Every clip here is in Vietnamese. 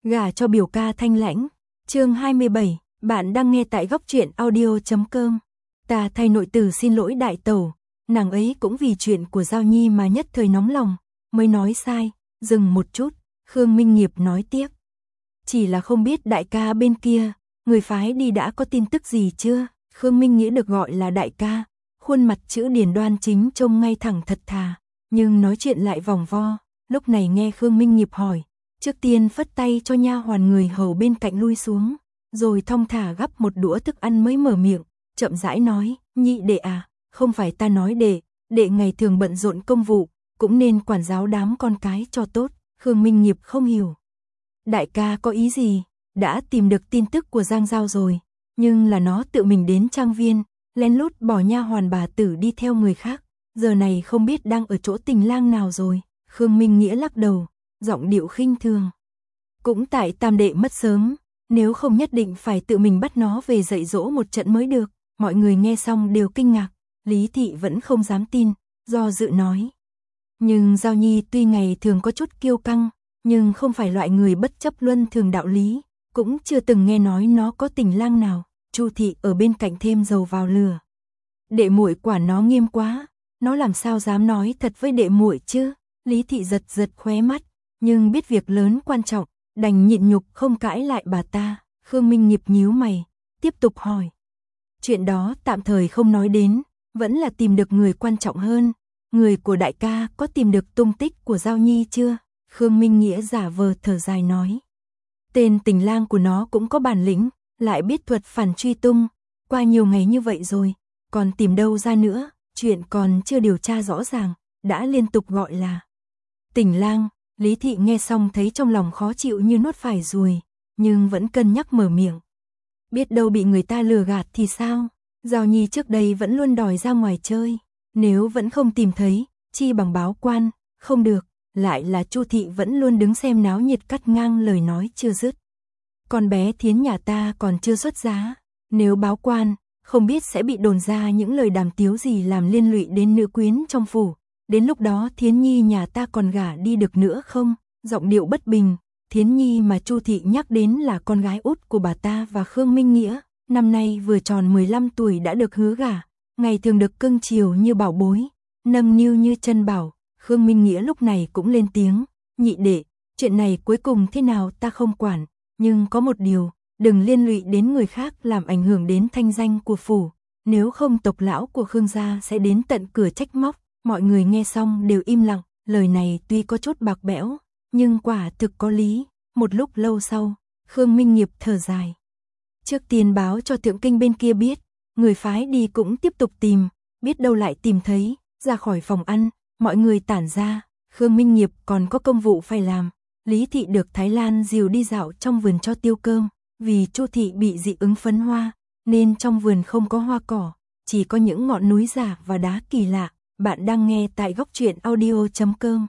Gả cho biểu ca thanh lãnh. Chương 27, bạn đang nghe tại góc truyện audio.com. Ta thay nội tử xin lỗi đại tẩu, nàng ấy cũng vì chuyện của Giao Nhi mà nhất thời nóng lòng, mới nói sai. Dừng một chút, Khương Minh Nghiệp nói tiếp. Chỉ là không biết đại ca bên kia, người phái đi đã có tin tức gì chưa? Khương Minh Nghĩa được gọi là đại ca, khuôn mặt chữ điển đoan chính trông ngay thẳng thật thà, nhưng nói chuyện lại vòng vo. Lúc này nghe Khương Minh Nghiệp hỏi, trước tiên phất tay cho nha hoàn người hầu bên cạnh lui xuống, rồi thong thả gắp một đũa thức ăn mới mở miệng, chậm rãi nói, nhị đệ à, không phải ta nói đệ ngày thường bận rộn công vụ, cũng nên quản giáo đám con cái cho tốt. Khương Minh Nghiệp không hiểu. Đại ca có ý gì? Đã tìm được tin tức của Giang Giao rồi, nhưng là nó tự mình đến trang viên, lén lút bỏ nha hoàn bà tử đi theo người khác, giờ này không biết đang ở chỗ tình lang nào rồi. Khương Minh Nghĩa lắc đầu, giọng điệu khinh thường. Cũng tại tam đệ mất sớm, nếu không nhất định phải tự mình bắt nó về dạy dỗ một trận mới được. Mọi người nghe xong đều kinh ngạc, Lý Thị vẫn không dám tin, do dự nói. Nhưng Giao Nhi tuy ngày thường có chút kiêu căng, nhưng không phải loại người bất chấp luân thường đạo lý, cũng chưa từng nghe nói nó có tình lang nào. Chu Thị ở bên cạnh thêm dầu vào lửa. Đệ muội quản nó nghiêm quá, nó làm sao dám nói thật với đệ muội chứ? Lý Thị giật giật khóe mắt, nhưng biết việc lớn quan trọng, đành nhịn nhục không cãi lại bà ta. Khương Minh Nghiệp nhíu mày, tiếp tục hỏi. Chuyện đó tạm thời không nói đến, vẫn là tìm được người quan trọng hơn. Người của đại ca có tìm được tung tích của Giao Nhi chưa? Khương Minh Nghĩa giả vờ thở dài nói. Tên tình lang của nó cũng có bản lĩnh, lại biết thuật phản truy tung, qua nhiều ngày như vậy rồi, còn tìm đâu ra nữa, chuyện còn chưa điều tra rõ ràng, đã liên tục gọi là tình lang. Lý Thị nghe xong thấy trong lòng khó chịu như nuốt phải ruồi, nhưng vẫn cân nhắc mở miệng. Biết đâu bị người ta lừa gạt thì sao? Giao Nhi trước đây vẫn luôn đòi ra ngoài chơi, nếu vẫn không tìm thấy, chi bằng báo quan. Không được, lại là Chu Thị vẫn luôn đứng xem náo nhiệt cắt ngang lời nói chưa dứt. Con bé Thiến nhà ta còn chưa xuất giá, nếu báo quan, không biết sẽ bị đồn ra những lời đàm tiếu gì làm liên lụy đến nữ quyến trong phủ. Đến lúc đó Thiến Nhi nhà ta còn gả đi được nữa không? Giọng điệu bất bình. Thiến Nhi mà Chu Thị nhắc đến là con gái út của bà ta và Khương Minh Nghĩa, năm nay vừa tròn 15 tuổi đã được hứa gả, ngày thường được cưng chiều như bảo bối, nâng niu như chân bảo. Khương Minh Nghĩa lúc này cũng lên tiếng, nhị đệ, chuyện này cuối cùng thế nào ta không quản, nhưng có một điều, đừng liên lụy đến người khác làm ảnh hưởng đến thanh danh của phủ, nếu không tộc lão của Khương gia sẽ đến tận cửa trách móc. Mọi người nghe xong đều im lặng, lời này tuy có chút bạc bẽo, nhưng quả thực có lý. Một lúc lâu sau, Khương Minh Nghiệp thở dài. Trước tiên báo cho Thượng Kinh bên kia biết, người phái đi cũng tiếp tục tìm, biết đâu lại tìm thấy. Ra khỏi phòng ăn, mọi người tản ra, Khương Minh Nghiệp còn có công vụ phải làm. Lý Thị được Thái Lan dìu đi dạo trong vườn cho tiêu cơm, vì Chu Thị bị dị ứng phấn hoa, nên trong vườn không có hoa cỏ, chỉ có những ngọn núi giả và đá kỳ lạ. Bạn đang nghe tại góc truyện audio.com.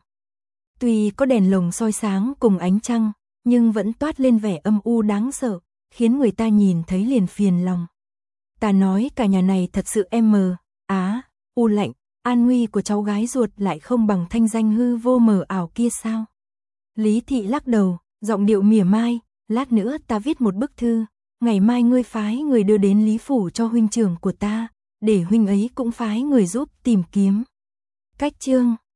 Tuy có đèn lồng soi sáng cùng ánh trăng, nhưng vẫn toát lên vẻ âm u đáng sợ, khiến người ta nhìn thấy liền phiền lòng. Ta nói cả nhà này thật sự u lạnh, an nguy của cháu gái ruột lại không bằng thanh danh hư vô mờ ảo kia sao? Lý Thị lắc đầu, giọng điệu mỉa mai, lát nữa ta viết một bức thư, ngày mai ngươi phái người đưa đến Lý phủ cho huynh trưởng của ta, để huynh ấy cũng phái người giúp tìm kiếm. Cách chương